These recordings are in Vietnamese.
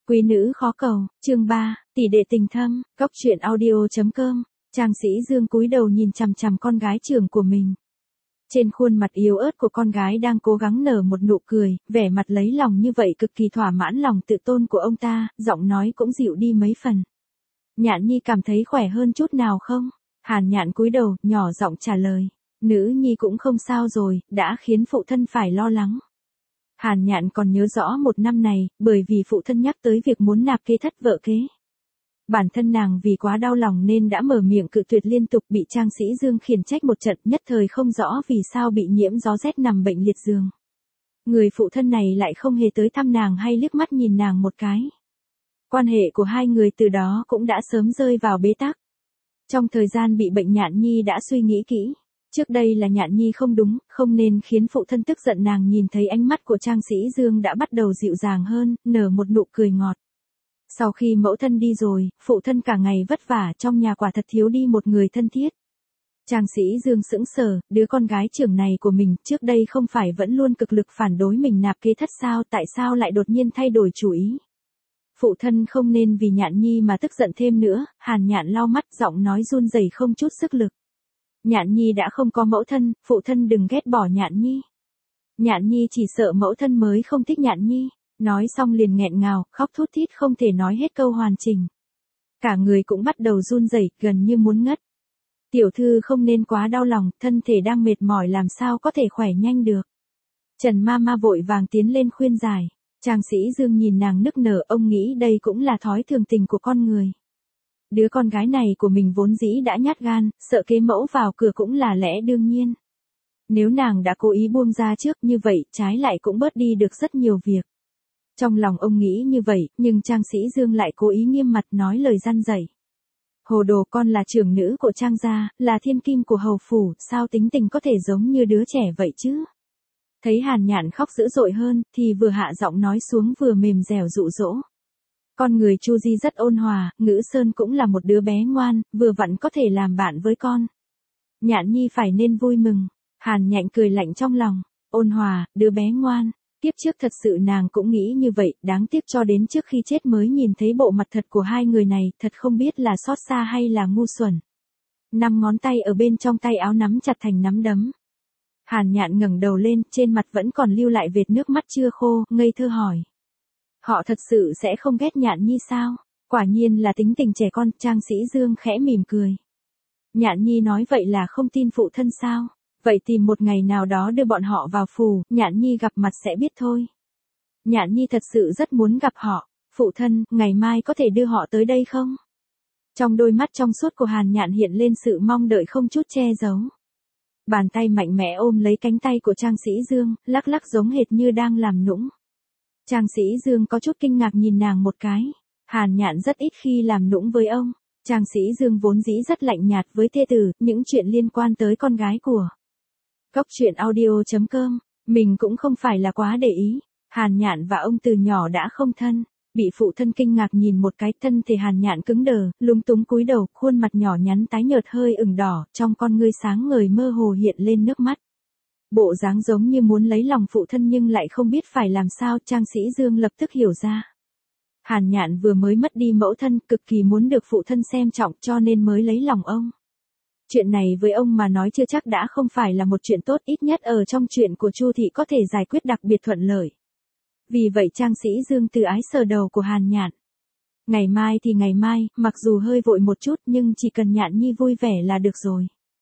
Quý nữ khó cầu, chương 3, tỷ đệ tình thâm, góc truyện audio.com, Trang Sĩ Dương cúi đầu nhìn chằm chằm con gái trưởng của mình. Trên khuôn mặt yếu ớt của con gái đang cố gắng nở một nụ cười, vẻ mặt lấy lòng như vậy cực kỳ thỏa mãn lòng tự tôn của ông ta, giọng nói cũng dịu đi mấy phần. Nhạn Nhi cảm thấy khỏe hơn chút nào không? Hàn Nhạn cúi đầu, nhỏ giọng trả lời. Nữ nhi cũng không sao rồi, đã khiến phụ thân phải lo lắng. Hàn Nhạn còn nhớ rõ một năm này, bởi vì phụ thân nhắc tới việc muốn nạp kế thất vợ kế. Bản thân nàng vì quá đau lòng nên đã mở miệng cự tuyệt liên tục, bị Trang Sĩ Dương khiển trách một trận, nhất thời không rõ vì sao bị nhiễm gió rét nằm bệnh liệt giường. Người phụ thân này lại không hề tới thăm nàng hay liếc mắt nhìn nàng một cái. Quan hệ của hai người từ đó cũng đã sớm rơi vào bế tắc. Trong thời gian bị bệnh Nhạn Nhi đã suy nghĩ kỹ. Trước đây là Nhạn Nhi không đúng, không nên khiến phụ thân tức giận. Nàng nhìn thấy ánh mắt của Trang Sĩ Dương đã bắt đầu dịu dàng hơn, nở một nụ cười ngọt. Sau khi mẫu thân đi rồi, phụ thân cả ngày vất vả, trong nhà quả thật thiếu đi một người thân thiết. Trang Sĩ Dương sững sờ, đứa con gái trưởng này của mình trước đây không phải vẫn luôn cực lực phản đối mình nạp kế thất sao, tại sao lại đột nhiên thay đổi chủ ý? Phụ thân không nên vì Nhạn Nhi mà tức giận thêm nữa. Hàn Nhạn lau mắt, giọng nói run rẩy không chút sức lực. Nhạn Nhi đã không có mẫu thân, phụ thân đừng ghét bỏ Nhạn Nhi. Nhạn Nhi chỉ sợ mẫu thân mới không thích Nhạn Nhi. Nói xong liền nghẹn ngào, khóc thút thít không thể nói hết câu hoàn chỉnh. Cả người cũng bắt đầu run rẩy, gần như muốn ngất. Tiểu thư không nên quá đau lòng, thân thể đang mệt mỏi làm sao có thể khỏe nhanh được. Trần Mama vội vàng tiến lên khuyên giải. Trang Sĩ Dương nhìn nàng nức nở, ông nghĩ đây cũng là thói thường tình của con người. Đứa con gái này của mình vốn dĩ đã nhát gan, sợ kế mẫu vào cửa cũng là lẽ đương nhiên. Nếu nàng đã cố ý buông ra trước như vậy, trái lại cũng bớt đi được rất nhiều việc. Trong lòng ông nghĩ như vậy, nhưng Trang Sĩ Dương lại cố ý nghiêm mặt nói lời răn dạy. Hồ đồ, con là trưởng nữ của Trang gia, là thiên kim của hầu phủ, sao tính tình có thể giống như đứa trẻ vậy chứ? Thấy Hàn Nhạn khóc dữ dội hơn, thì vừa hạ giọng nói xuống vừa mềm dẻo dụ dỗ. Con người Chu Di rất ôn hòa, Ngữ Sơn cũng là một đứa bé ngoan, vừa vặn có thể làm bạn với con. Nhạn Nhi phải nên vui mừng. Hàn Nhạn cười lạnh trong lòng. Ôn hòa, đứa bé ngoan. Tiếp trước thật sự nàng cũng nghĩ như vậy, đáng tiếc cho đến trước khi chết mới nhìn thấy bộ mặt thật của hai người này, thật không biết là xót xa hay là ngu xuẩn. 5 ngón tay ở bên trong tay áo nắm chặt thành nắm đấm. Hàn Nhạn ngẩng đầu lên, trên mặt vẫn còn lưu lại vệt nước mắt chưa khô, ngây thơ hỏi. Họ thật sự sẽ không ghét Nhạn Nhi sao? Quả nhiên là tính tình trẻ con. Trang Sĩ Dương khẽ mỉm cười. Nhạn Nhi nói vậy là không tin phụ thân sao? Vậy tìm một ngày nào đó đưa bọn họ vào phủ, Nhạn Nhi gặp mặt sẽ biết thôi. Nhạn Nhi thật sự rất muốn gặp họ. Phụ thân, ngày mai có thể đưa họ tới đây không? Trong đôi mắt trong suốt của Hàn Nhạn hiện lên sự mong đợi không chút che giấu. Bàn tay mạnh mẽ ôm lấy cánh tay của Trang Sĩ Dương, lắc lắc giống hệt như đang làm nũng. Trang Sĩ Dương có chút kinh ngạc nhìn nàng một cái. Hàn Nhạn rất ít khi làm nũng với ông. Trang Sĩ Dương vốn dĩ rất lạnh nhạt với thê tử, những chuyện liên quan tới con gái của Góc truyện audio.com, mình cũng không phải là quá để ý. Hàn Nhạn và ông từ nhỏ đã không thân. Bị phụ thân kinh ngạc nhìn một cái, thân thể Hàn Nhạn cứng đờ, lúng túng cúi đầu, khuôn mặt nhỏ nhắn tái nhợt hơi ửng đỏ, trong con ngươi sáng ngời mơ hồ hiện lên nước mắt. Bộ dáng giống như muốn lấy lòng phụ thân nhưng lại không biết phải làm sao. Trang Sĩ Dương lập tức hiểu ra. Hàn Nhạn vừa mới mất đi mẫu thân, cực kỳ muốn được phụ thân xem trọng cho nên mới lấy lòng ông. Chuyện này với ông mà nói chưa chắc đã không phải là một chuyện tốt, ít nhất ở trong chuyện của Chu thị có thể giải quyết đặc biệt thuận lợi. Vì vậy Trang Sĩ Dương từ ái sờ đầu của Hàn Nhạn. Ngày mai thì ngày mai, mặc dù hơi vội một chút nhưng chỉ cần Nhạn Nhi vui vẻ là được rồi.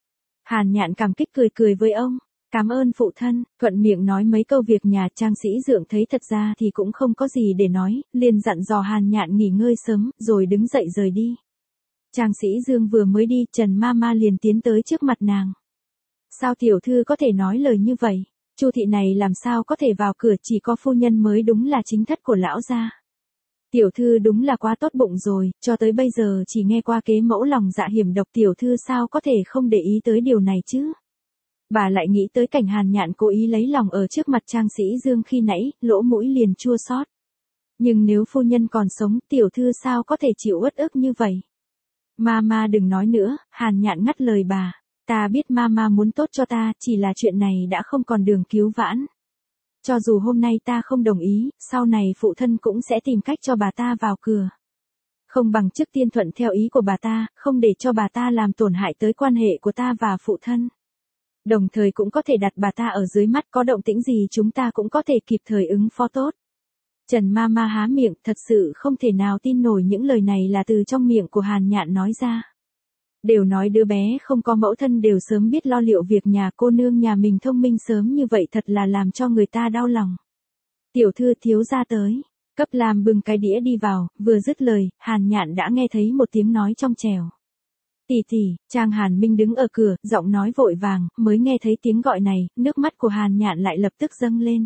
Hàn Nhạn cảm kích cười cười với ông. Cảm ơn phụ thân, thuận miệng nói mấy câu việc nhà. Trang Sĩ Dương thấy thật ra thì cũng không có gì để nói, liền dặn dò Hàn Nhạn nghỉ ngơi sớm, rồi đứng dậy rời đi. Trang Sĩ Dương vừa mới đi, Trần Mama liền tiến tới trước mặt nàng. Sao tiểu thư có thể nói lời như vậy? Chu thị này làm sao có thể vào cửa, chỉ có phu nhân mới đúng là chính thất của lão gia. Tiểu thư đúng là quá tốt bụng rồi, cho tới bây giờ chỉ nghe qua kế mẫu lòng dạ hiểm độc, tiểu thư sao có thể không để ý tới điều này chứ? Bà lại nghĩ tới cảnh Hàn Nhạn cố ý lấy lòng ở trước mặt Trang Sĩ Dương khi nãy, lỗ mũi liền chua xót. Nhưng nếu phu nhân còn sống, tiểu thư sao có thể chịu uất ức như vậy? Mama đừng nói nữa, Hàn Nhạn ngắt lời bà. Ta biết Mama muốn tốt cho ta, chỉ là chuyện này đã không còn đường cứu vãn. Cho dù hôm nay ta không đồng ý, sau này phụ thân cũng sẽ tìm cách cho bà ta vào cửa. Không bằng trước tiên thuận theo ý của bà ta, không để cho bà ta làm tổn hại tới quan hệ của ta và phụ thân. Đồng thời cũng có thể đặt bà ta ở dưới mắt, có động tĩnh gì chúng ta cũng có thể kịp thời ứng phó tốt. Trần Mama há miệng, thật sự không thể nào tin nổi những lời này là từ trong miệng của Hàn Nhạn nói ra. Đều nói đứa bé không có mẫu thân đều sớm biết lo liệu việc nhà, cô nương nhà mình thông minh sớm như vậy thật là làm cho người ta đau lòng. Tiểu thư thiếu gia tới, Cấp Lam bưng cái đĩa đi vào, vừa dứt lời, Hàn Nhạn đã nghe thấy một tiếng nói trong trẻo. Tỷ tỷ, Trang Hàn Minh đứng ở cửa, giọng nói vội vàng, mới nghe thấy tiếng gọi này, nước mắt của Hàn Nhạn lại lập tức dâng lên.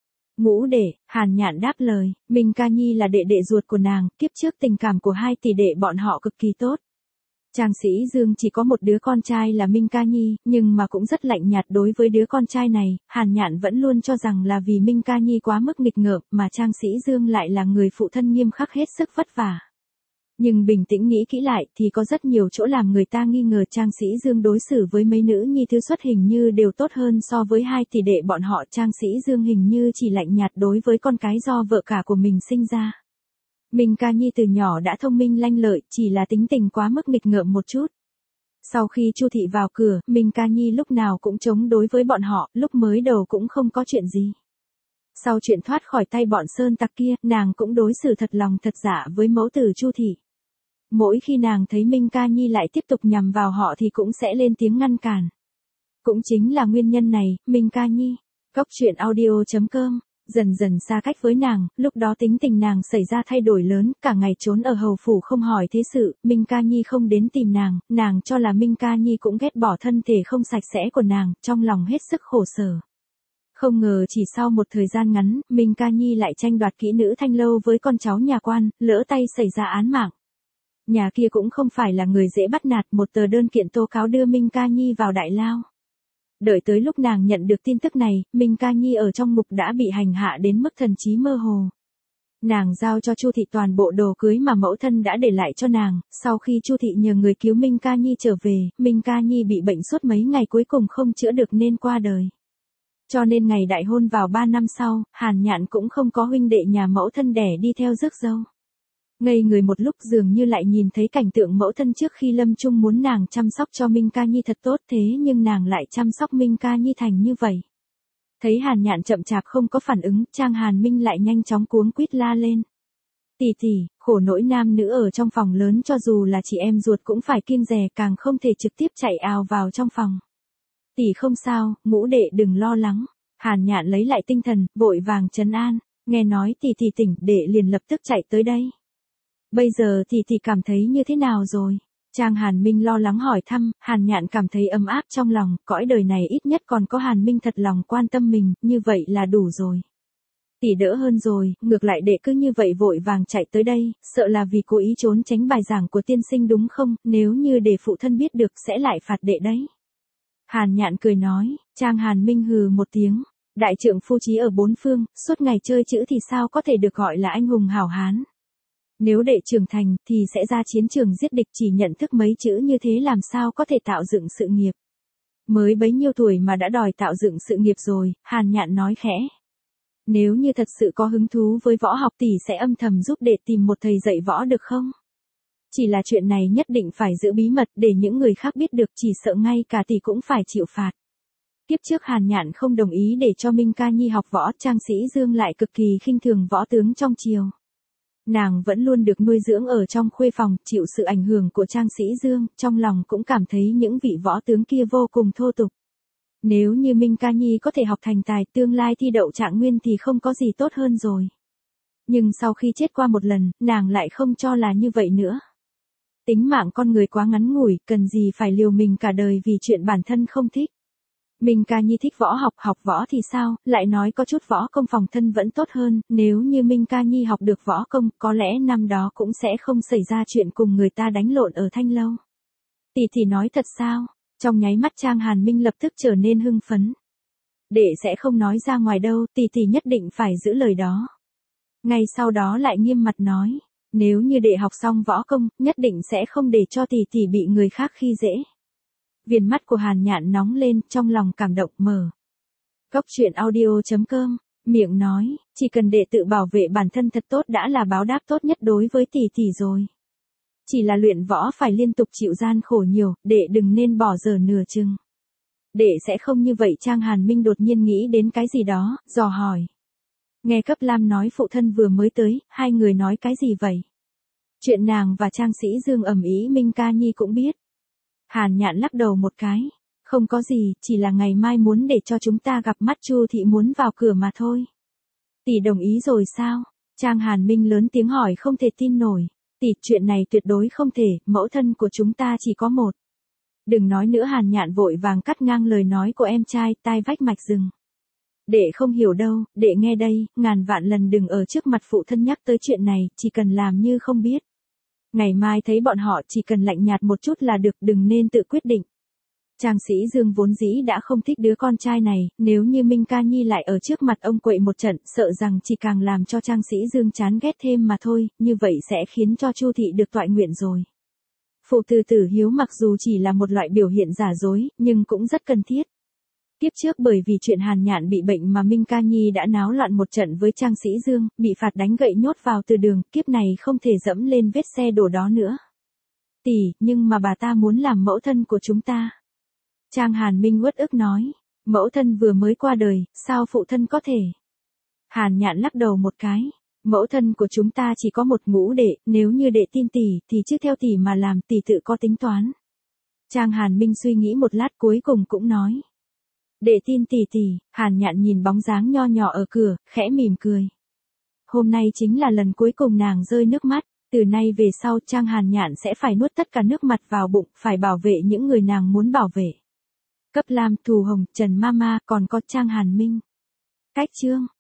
Ngũ đệ, Hàn Nhạn đáp lời, Minh Ca Nhi là đệ đệ ruột của nàng, kiếp trước tình cảm của hai tỷ đệ bọn họ cực kỳ tốt. Trang Sĩ Dương chỉ có một đứa con trai là Minh Ca Nhi, nhưng mà cũng rất lạnh nhạt đối với đứa con trai này, Hàn Nhạn vẫn luôn cho rằng là vì Minh Ca Nhi quá mức nghịch ngợm mà Trang Sĩ Dương lại là người phụ thân nghiêm khắc hết sức vất vả. Nhưng bình tĩnh nghĩ kỹ lại thì có rất nhiều chỗ làm người ta nghi ngờ Trang Sĩ Dương đối xử với mấy nữ nhi thứ xuất hình như đều tốt hơn so với hai tỷ đệ bọn họ. Trang Sĩ Dương hình như chỉ lạnh nhạt đối với con cái do vợ cả của mình sinh ra. Minh Ca Nhi từ nhỏ đã thông minh lanh lợi, chỉ là tính tình quá mức nghịch ngợm một chút. Sau khi Chu thị vào cửa, Minh Ca Nhi lúc nào cũng chống đối với bọn họ, lúc mới đầu cũng không có chuyện gì. Sau chuyện thoát khỏi tay bọn sơn tặc kia, nàng cũng đối xử thật lòng thật dạ với mẫu tử Chu thị. Mỗi khi nàng thấy Minh Ca Nhi lại tiếp tục nhằm vào họ thì cũng sẽ lên tiếng ngăn cản. Cũng chính là nguyên nhân này, Minh Ca Nhi, Cốc.audio.com, dần dần xa cách với nàng, lúc đó tính tình nàng xảy ra thay đổi lớn, cả ngày trốn ở hầu phủ không hỏi thế sự, Minh Ca Nhi không đến tìm nàng cho là Minh Ca Nhi cũng ghét bỏ thân thể không sạch sẽ của nàng, trong lòng hết sức khổ sở. Không ngờ chỉ sau một thời gian ngắn, Minh Ca Nhi lại tranh đoạt kỹ nữ Thanh Lâu với con cháu nhà quan, lỡ tay xảy ra án mạng. Nhà kia cũng không phải là người dễ bắt nạt, một tờ đơn kiện tố cáo đưa Minh Ca Nhi vào đại lao. Đợi tới lúc nàng nhận được tin tức này, Minh Ca Nhi ở trong ngục đã bị hành hạ đến mức thần trí mơ hồ. Nàng giao cho Chu thị toàn bộ đồ cưới mà mẫu thân đã để lại cho nàng, sau khi Chu thị nhờ người cứu Minh Ca Nhi trở về, Minh Ca Nhi bị bệnh suốt mấy ngày cuối cùng không chữa được nên qua đời. Cho nên ngày đại hôn vào 3 năm sau, Hàn Nhạn cũng không có huynh đệ nhà mẫu thân đẻ đi theo rước dâu. Ngây người một lúc dường như lại nhìn thấy cảnh tượng mẫu thân trước khi lâm chung muốn nàng chăm sóc cho Minh Ca Nhi thật tốt, thế nhưng nàng lại chăm sóc Minh Ca Nhi thành như vậy. Thấy Hàn Nhạn chậm chạp không có phản ứng, Trang Hàn Minh lại nhanh chóng cuống quýt la lên. Tỷ tỷ, khổ nỗi nam nữ ở trong phòng lớn cho dù là chị em ruột cũng phải kiêng dè, càng không thể trực tiếp chạy ào vào trong phòng. Tỷ không sao, Ngũ đệ đừng lo lắng. Hàn Nhạn lấy lại tinh thần, vội vàng trấn an, nghe nói tỷ tỷ tỉnh, đệ liền lập tức chạy tới đây. Bây giờ tỷ tỷ cảm thấy như thế nào rồi? Trang Hàn Minh lo lắng hỏi thăm, Hàn Nhạn cảm thấy ấm áp trong lòng, cõi đời này ít nhất còn có Hàn Minh thật lòng quan tâm mình, như vậy là đủ rồi. Tỷ đỡ hơn rồi, ngược lại đệ cứ như vậy vội vàng chạy tới đây, sợ là vì cố ý trốn tránh bài giảng của tiên sinh đúng không, nếu như để phụ thân biết được sẽ lại phạt đệ đấy. Hàn Nhạn cười nói, Trang Hàn Minh hừ một tiếng, đại trượng phu chí ở bốn phương, suốt ngày chơi chữ thì sao có thể được gọi là anh hùng hảo hán. Nếu đệ trưởng thành thì sẽ ra chiến trường giết địch, chỉ nhận thức mấy chữ như thế làm sao có thể tạo dựng sự nghiệp. Mới bấy nhiêu tuổi mà đã đòi tạo dựng sự nghiệp rồi, Hàn Nhạn nói khẽ. Nếu như thật sự có hứng thú với võ học tỷ sẽ âm thầm giúp đệ tìm một thầy dạy võ được không? Chỉ là chuyện này nhất định phải giữ bí mật để những người khác biết được, chỉ sợ ngay cả tỷ cũng phải chịu phạt. Kiếp trước Hàn Nhạn không đồng ý để cho Minh Ca Nhi học võ, Trang Sĩ Dương lại cực kỳ khinh thường võ tướng trong triều. Nàng vẫn luôn được nuôi dưỡng ở trong khuê phòng, chịu sự ảnh hưởng của Trang Sĩ Dương, trong lòng cũng cảm thấy những vị võ tướng kia vô cùng thô tục. Nếu như Minh Ca Nhi có thể học thành tài, tương lai thi đậu trạng nguyên thì không có gì tốt hơn rồi. Nhưng sau khi chết qua một lần, nàng lại không cho là như vậy nữa. Tính mạng con người quá ngắn ngủi, cần gì phải liều mình cả đời vì chuyện bản thân không thích. Minh Ca Nhi thích võ học võ thì sao, lại nói có chút võ công phòng thân vẫn tốt hơn, nếu như Minh Ca Nhi học được võ công, có lẽ năm đó cũng sẽ không xảy ra chuyện cùng người ta đánh lộn ở Thanh Lâu. Tỷ nói thật sao? Trong nháy mắt Trang Hàn Minh lập tức trở nên hưng phấn. Đệ sẽ không nói ra ngoài đâu, tỷ nhất định phải giữ lời đó. Ngay sau đó lại nghiêm mặt nói, nếu như đệ học xong võ công, nhất định sẽ không để cho tỷ bị người khác khi dễ. Viền mắt của Hàn Nhạn nóng lên, trong lòng cảm động. Mở Cốc.audio.com Miệng nói, chỉ cần đệ tự bảo vệ bản thân thật tốt đã là báo đáp tốt nhất đối với tỷ tỷ rồi. Chỉ là luyện võ phải liên tục chịu gian khổ nhiều, đệ đừng nên bỏ dở nửa chừng. Đệ sẽ không như vậy. Trang Hàn Minh đột nhiên nghĩ đến cái gì đó, dò hỏi. Nghe Cấp Lam nói phụ thân vừa mới tới, hai người nói cái gì vậy? Chuyện nàng và Trang Sĩ Dương ầm ĩ Minh Ca Nhi cũng biết. Hàn Nhạn lắc đầu một cái. Không có gì, chỉ là ngày mai muốn để cho chúng ta gặp mắt Chu thị muốn vào cửa mà thôi. Tỷ đồng ý rồi sao? Trang Hàn Minh lớn tiếng hỏi không thể tin nổi. Tỷ, chuyện này tuyệt đối không thể, mẫu thân của chúng ta chỉ có một. Đừng nói nữa. Hàn Nhạn vội vàng cắt ngang lời nói của em trai, tai vách mạch rừng. Đệ không hiểu đâu, đệ nghe đây, ngàn vạn lần đừng ở trước mặt phụ thân nhắc tới chuyện này, chỉ cần làm như không biết. Ngày mai thấy bọn họ chỉ cần lạnh nhạt một chút là được, đừng nên tự quyết định. Trang Sĩ Dương vốn dĩ đã không thích đứa con trai này, nếu như Minh Ca Nhi lại ở trước mặt ông quậy một trận, sợ rằng chỉ càng làm cho Trang Sĩ Dương chán ghét thêm mà thôi, như vậy sẽ khiến cho Chu thị được toại nguyện rồi. Phụ tử tử hiếu mặc dù chỉ là một loại biểu hiện giả dối, nhưng cũng rất cần thiết. Tiếp trước bởi vì chuyện Hàn Nhạn bị bệnh mà Minh Ca Nhi đã náo loạn một trận với Trang Sĩ Dương, bị phạt đánh gậy nhốt vào từ đường, kiếp này không thể dẫm lên vết xe đổ đó nữa. Tỷ, nhưng mà bà ta muốn làm mẫu thân của chúng ta. Trang Hàn Minh uất ức nói, mẫu thân vừa mới qua đời, sao phụ thân có thể? Hàn Nhạn lắc đầu một cái, mẫu thân của chúng ta chỉ có một ngũ đệ, nếu như đệ tin tỷ thì trước theo tỷ mà làm, tỷ tự có tính toán. Trang Hàn Minh suy nghĩ một lát cuối cùng cũng nói. Đệ tin tỷ tỷ. Hàn Nhạn nhìn bóng dáng nho nhỏ ở cửa, khẽ mỉm cười. Hôm nay chính là lần cuối cùng nàng rơi nước mắt, từ nay về sau Trang Hàn Nhạn sẽ phải nuốt tất cả nước mặt vào bụng, phải bảo vệ những người nàng muốn bảo vệ. Cấp Lam, Thù Hồng, Trần Mama, còn có Trang Hàn Minh. Cách chương